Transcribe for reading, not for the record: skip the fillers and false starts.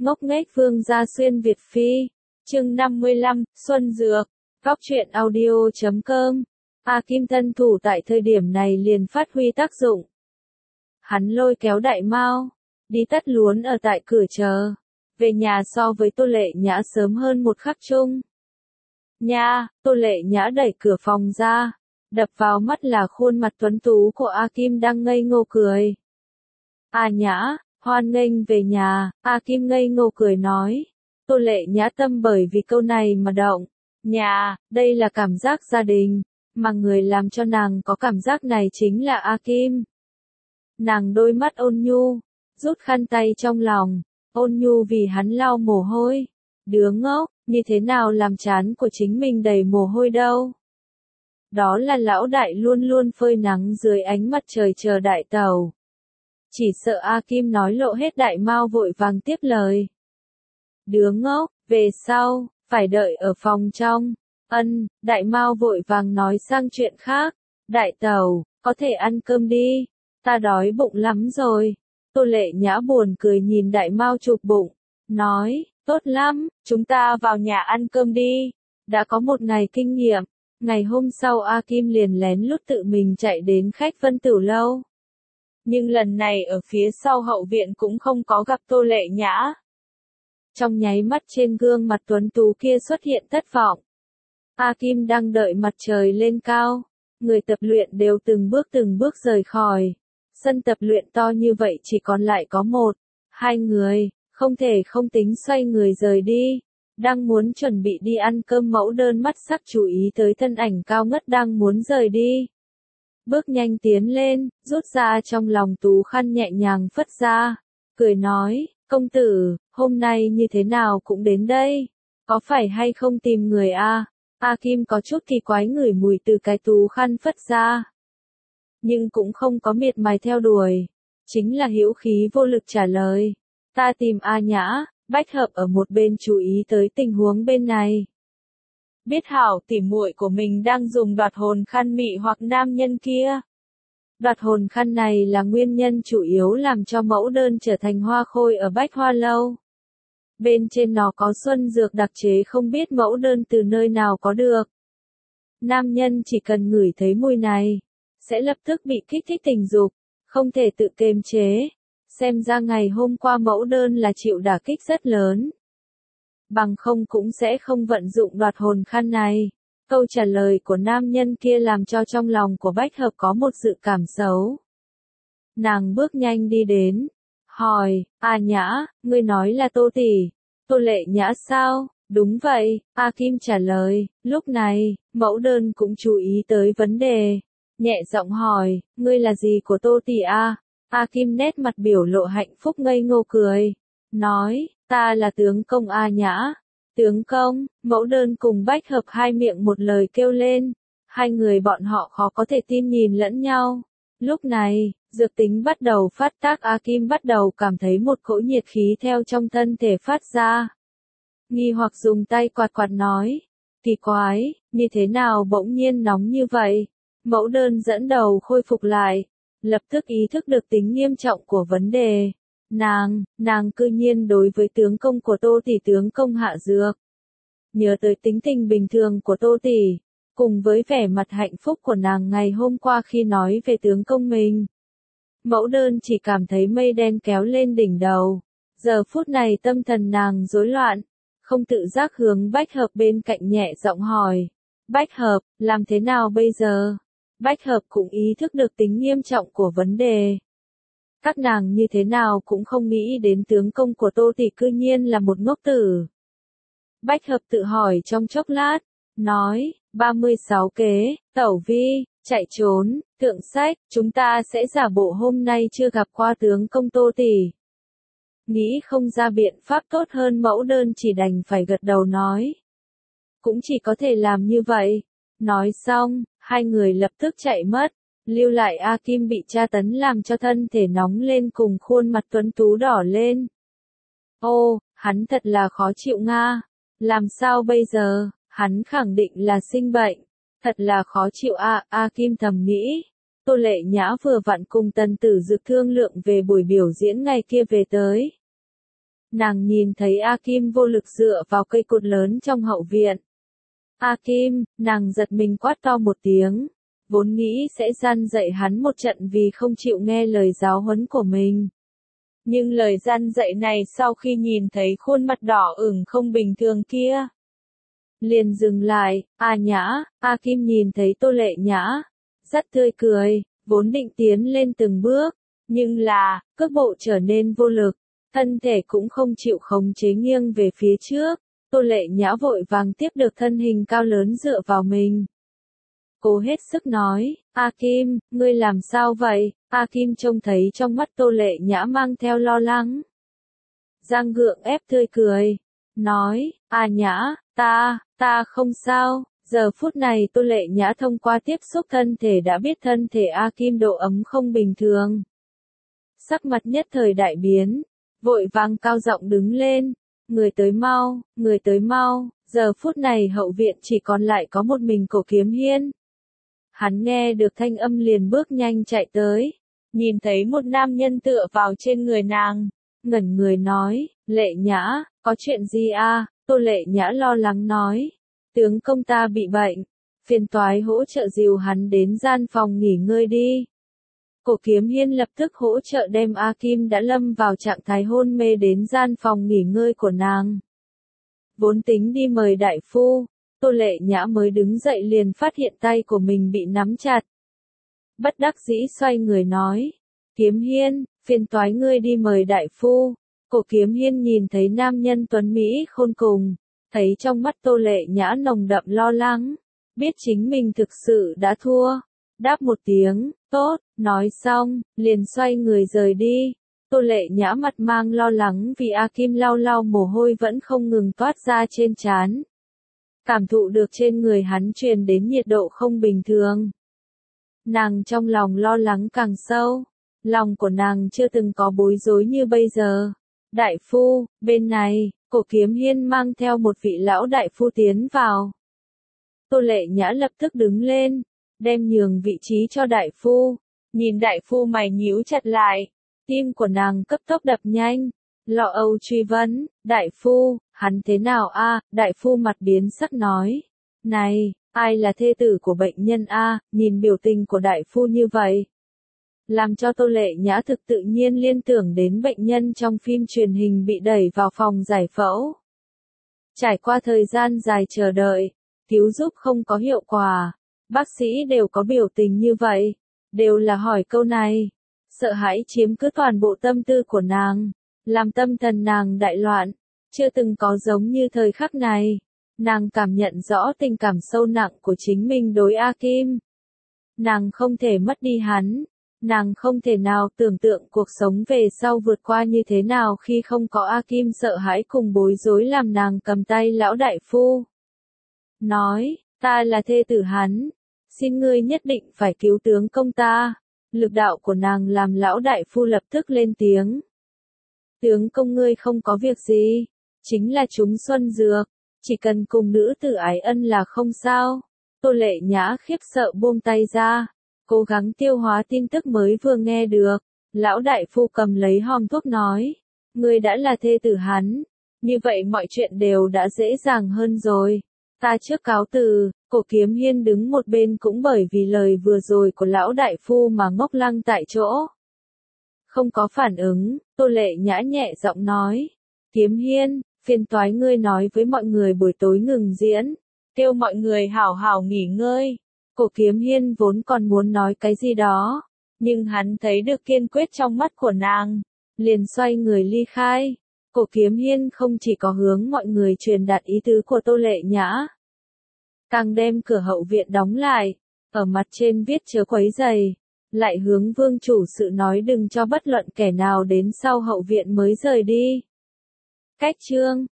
Ngốc nghếch Vương gia xuyên Việt Phi. Chương 55, Xuân Dược. Góc truyện audio.com. A Kim thân thủ tại thời điểm này liền phát huy tác dụng. Hắn lôi kéo Đại Mao, đi tất luốn ở tại cửa chờ. Về nhà so với Tô Lệ Nhã sớm hơn một khắc chung. Nha, Tô Lệ Nhã đẩy cửa phòng ra. Đập vào mắt là khuôn mặt tuấn tú của A Kim đang ngây ngô cười. A Nhã, hoan nghênh về nhà, A Kim ngây ngô cười nói. Tô Lệ Nhã tâm bởi vì câu này mà động. Nhà, đây là cảm giác gia đình, mà người làm cho nàng có cảm giác này chính là A Kim. Nàng đôi mắt ôn nhu, rút khăn tay trong lòng, ôn nhu vì hắn lau mồ hôi. Đứa ngốc, như thế nào làm trán của chính mình đầy mồ hôi đâu. Đó là lão đại luôn luôn phơi nắng dưới ánh mặt trời chờ đại tàu. Chỉ sợ A Kim nói lộ hết. Đại Mao vội vàng tiếp lời. Đứa ngốc, về sau, phải đợi ở phòng trong. Đại Mao vội vàng nói sang chuyện khác. Đại tàu, có thể ăn cơm đi. Ta đói bụng lắm rồi. Tô Lệ Nhã buồn cười nhìn Đại Mao chụp bụng. Nói, tốt lắm, chúng ta vào nhà ăn cơm đi. Đã có một ngày kinh nghiệm. Ngày hôm sau A Kim liền lén lút tự mình chạy đến khách Vân Tửu Lâu. Nhưng lần này ở phía sau hậu viện cũng không có gặp Tô Lệ Nhã. Trong nháy mắt trên gương mặt tuấn tú kia xuất hiện thất vọng. A Kim đang đợi mặt trời lên cao. Người tập luyện đều từng bước rời khỏi. Sân tập luyện to như vậy chỉ còn lại có một, hai người, không thể không tính xoay người rời đi. Đang muốn chuẩn bị đi ăn cơm Mẫu Đơn mắt sắc chú ý tới thân ảnh cao ngất đang muốn rời đi. Bước nhanh tiến lên, rút ra trong lòng tú khăn nhẹ nhàng phất ra. Cười nói, công tử, hôm nay như thế nào cũng đến đây. Có phải hay không tìm người a? A Kim có chút kỳ quái ngửi mùi từ cái tú khăn phất ra. Nhưng cũng không có miệt mài theo đuổi. Chính là hữu khí vô lực trả lời. Ta tìm A Nhã. Bách Hợp ở một bên chú ý tới tình huống bên này. Biết hảo tỉ muội của mình đang dùng đoạt hồn khăn mị hoặc nam nhân kia. Đoạt hồn khăn này là nguyên nhân chủ yếu làm cho Mẫu Đơn trở thành hoa khôi ở Bách Hoa Lâu. Bên trên nó có xuân dược đặc chế không biết Mẫu Đơn từ nơi nào có được. Nam nhân chỉ cần ngửi thấy mùi này, sẽ lập tức bị kích thích tình dục, không thể tự kiềm chế. Xem ra ngày hôm qua Mẫu Đơn là chịu đả kích rất lớn. Bằng không cũng sẽ không vận dụng đoạt hồn khăn này. Câu trả lời của nam nhân kia làm cho trong lòng của Bách Hợp có một dự cảm xấu. Nàng bước nhanh đi đến. Hỏi, A Nhã, ngươi nói là Tô tỷ, Tô Lệ Nhã sao? Đúng vậy, A Kim trả lời. Lúc này, Mẫu Đơn cũng chú ý tới vấn đề. Nhẹ giọng hỏi, ngươi là gì của Tô tỷ a? A Kim nét mặt biểu lộ hạnh phúc ngây ngô cười. Nói, ta là tướng công A Nhã. Tướng công, Mẫu Đơn cùng Bách Hợp hai miệng một lời kêu lên. Hai người bọn họ khó có thể tin nhìn lẫn nhau. Lúc này, dược tính bắt đầu phát tác. A Kim bắt đầu cảm thấy một cỗ nhiệt khí theo trong thân thể phát ra. Nghi hoặc dùng tay quạt quạt nói. Kỳ quái, như thế nào bỗng nhiên nóng như vậy? Mẫu Đơn dẫn đầu khôi phục lại. Lập tức ý thức được tính nghiêm trọng của vấn đề. Nàng cư nhiên đối với tướng công của Tô tỷ tướng công hạ dược. Nhớ tới tính tình bình thường của Tô tỷ, cùng với vẻ mặt hạnh phúc của nàng ngày hôm qua khi nói về tướng công mình. Mẫu Đơn chỉ cảm thấy mây đen kéo lên đỉnh đầu. Giờ phút này tâm thần nàng rối loạn, không tự giác hướng Bách Hợp bên cạnh nhẹ giọng hỏi. Bách Hợp, làm thế nào bây giờ? Bách Hợp cũng ý thức được tính nghiêm trọng của vấn đề. Các nàng như thế nào cũng không nghĩ đến tướng công của Tô tỷ cư nhiên là một ngốc tử. Bách Hợp tự hỏi trong chốc lát, nói, 36 kế, tẩu vi, chạy trốn, thượng sách, chúng ta sẽ giả bộ hôm nay chưa gặp qua tướng công Tô tỷ. Nghĩ không ra biện pháp tốt hơn Mẫu Đơn chỉ đành phải gật đầu nói. Cũng chỉ có thể làm như vậy. Nói xong, hai người lập tức chạy mất. Lưu lại A Kim bị tra tấn làm cho thân thể nóng lên cùng khuôn mặt tuấn tú đỏ lên. Ô, hắn thật là khó chịu nga. Làm sao bây giờ, hắn khẳng định là sinh bệnh. Thật là khó chịu a. A Kim thầm nghĩ. Tô Lệ Nhã vừa vặn cùng Tần Tử Dực thương lượng về buổi biểu diễn ngày kia về tới. nàng nhìn thấy A Kim vô lực dựa vào cây cột lớn trong hậu viện. A Kim, nàng giật mình quát to một tiếng, vốn nghĩ sẽ gian dạy hắn một trận vì không chịu nghe lời giáo huấn của mình. Nhưng lời gian dạy này sau khi nhìn thấy khuôn mặt đỏ ửng không bình thường kia, liền dừng lại. A Nhã, A Kim nhìn thấy Tô Lệ Nhã, rất tươi cười, vốn định tiến lên từng bước, nhưng là, cước bộ trở nên vô lực, thân thể cũng không chịu khống chế nghiêng về phía trước. Tô Lệ Nhã vội vàng tiếp được thân hình cao lớn dựa vào mình. Cô hết sức nói, A Kim, ngươi làm sao vậy? A Kim trông thấy trong mắt Tô Lệ Nhã mang theo lo lắng. Giang gượng ép tươi cười, nói, A Nhã, ta không sao. Giờ phút này Tô Lệ Nhã thông qua tiếp xúc thân thể đã biết thân thể A Kim độ ấm không bình thường. Sắc mặt nhất thời đại biến, vội vàng cao giọng đứng lên, người tới mau, giờ phút này hậu viện chỉ còn lại có một mình Cổ Kiếm Hiên. Hắn nghe được thanh âm liền bước nhanh chạy tới, nhìn thấy một nam nhân tựa vào trên người nàng, ngẩn người nói, Lệ Nhã, có chuyện gì a? Tô Lệ Nhã lo lắng nói, tướng công ta bị bệnh, phiền toái hỗ trợ dìu hắn đến gian phòng nghỉ ngơi đi. Cổ Kiếm Hiên lập tức hỗ trợ đem A Kim đã lâm vào trạng thái hôn mê đến gian phòng nghỉ ngơi của nàng. Vốn tính đi mời đại phu, Tô Lệ Nhã mới đứng dậy liền phát hiện tay của mình bị nắm chặt. Bất đắc dĩ xoay người nói, Kiếm Hiên, phiền toái ngươi đi mời đại phu. Cổ Kiếm Hiên nhìn thấy nam nhân tuấn Mỹ khôn cùng, thấy trong mắt Tô Lệ Nhã nồng đậm lo lắng, biết chính mình thực sự đã thua. Đáp một tiếng, tốt, nói xong, liền xoay người rời đi. Tô Lệ Nhã mặt mang lo lắng vì A Kim lau lau mồ hôi vẫn không ngừng toát ra trên trán. Cảm thụ được trên người hắn truyền đến nhiệt độ không bình thường. Nàng trong lòng lo lắng càng sâu, lòng của nàng chưa từng có bối rối như bây giờ. Đại phu, bên này, Cổ Kiếm Hiên mang theo một vị lão đại phu tiến vào. Tô Lệ Nhã lập tức đứng lên, đem nhường vị trí cho đại phu, nhìn đại phu mày nhíu chặt lại, tim của nàng cấp tốc đập nhanh, lo âu truy vấn, đại phu, hắn thế nào a? Đại phu mặt biến sắc nói, này, ai là thê tử của bệnh nhân a? Nhìn biểu tình của đại phu như vậy, làm cho Tô Lệ Nhã thực tự nhiên liên tưởng đến bệnh nhân trong phim truyền hình bị đẩy vào phòng giải phẫu. Trải qua thời gian dài chờ đợi, cứu giúp không có hiệu quả. Bác sĩ đều có biểu tình như vậy, đều là hỏi câu này. Sợ hãi chiếm cứ toàn bộ tâm tư của nàng, làm tâm thần nàng đại loạn, chưa từng có giống như thời khắc này. Nàng cảm nhận rõ tình cảm sâu nặng của chính mình đối A Kim. Nàng không thể mất đi hắn, nàng không thể nào tưởng tượng cuộc sống về sau vượt qua như thế nào khi không có A Kim. Sợ hãi cùng bối rối làm nàng cầm tay lão đại phu. Nói, ta là thê tử hắn. Xin ngươi nhất định phải cứu tướng công ta. Lực đạo của nàng làm lão đại phu lập tức lên tiếng. Tướng công ngươi không có việc gì, chính là trúng xuân dược, chỉ cần cùng nữ tử ái ân là không sao. Tô Lệ Nhã khiếp sợ buông tay ra, cố gắng tiêu hóa tin tức mới vừa nghe được. Lão đại phu cầm lấy hòm thuốc nói, ngươi đã là thê tử hắn, như vậy mọi chuyện đều đã dễ dàng hơn rồi. Ta trước cáo từ. Cổ Kiếm Hiên đứng một bên cũng bởi vì lời vừa rồi của lão đại phu mà ngốc lăng tại chỗ. Không có phản ứng, Tô Lệ Nhã nhẹ giọng nói, Kiếm Hiên, phiền toái ngươi nói với mọi người buổi tối ngừng diễn, kêu mọi người hảo hảo nghỉ ngơi. Cổ Kiếm Hiên vốn còn muốn nói cái gì đó, nhưng hắn thấy được kiên quyết trong mắt của nàng, liền xoay người ly khai. Cổ Kiếm Hiên không chỉ có hướng mọi người truyền đạt ý tứ của Tô Lệ Nhã, càng đem cửa hậu viện đóng lại, ở mặt trên viết chớ quấy rầy, lại hướng vương chủ sự nói đừng cho bất luận kẻ nào đến sau hậu viện mới rời đi. Cách chương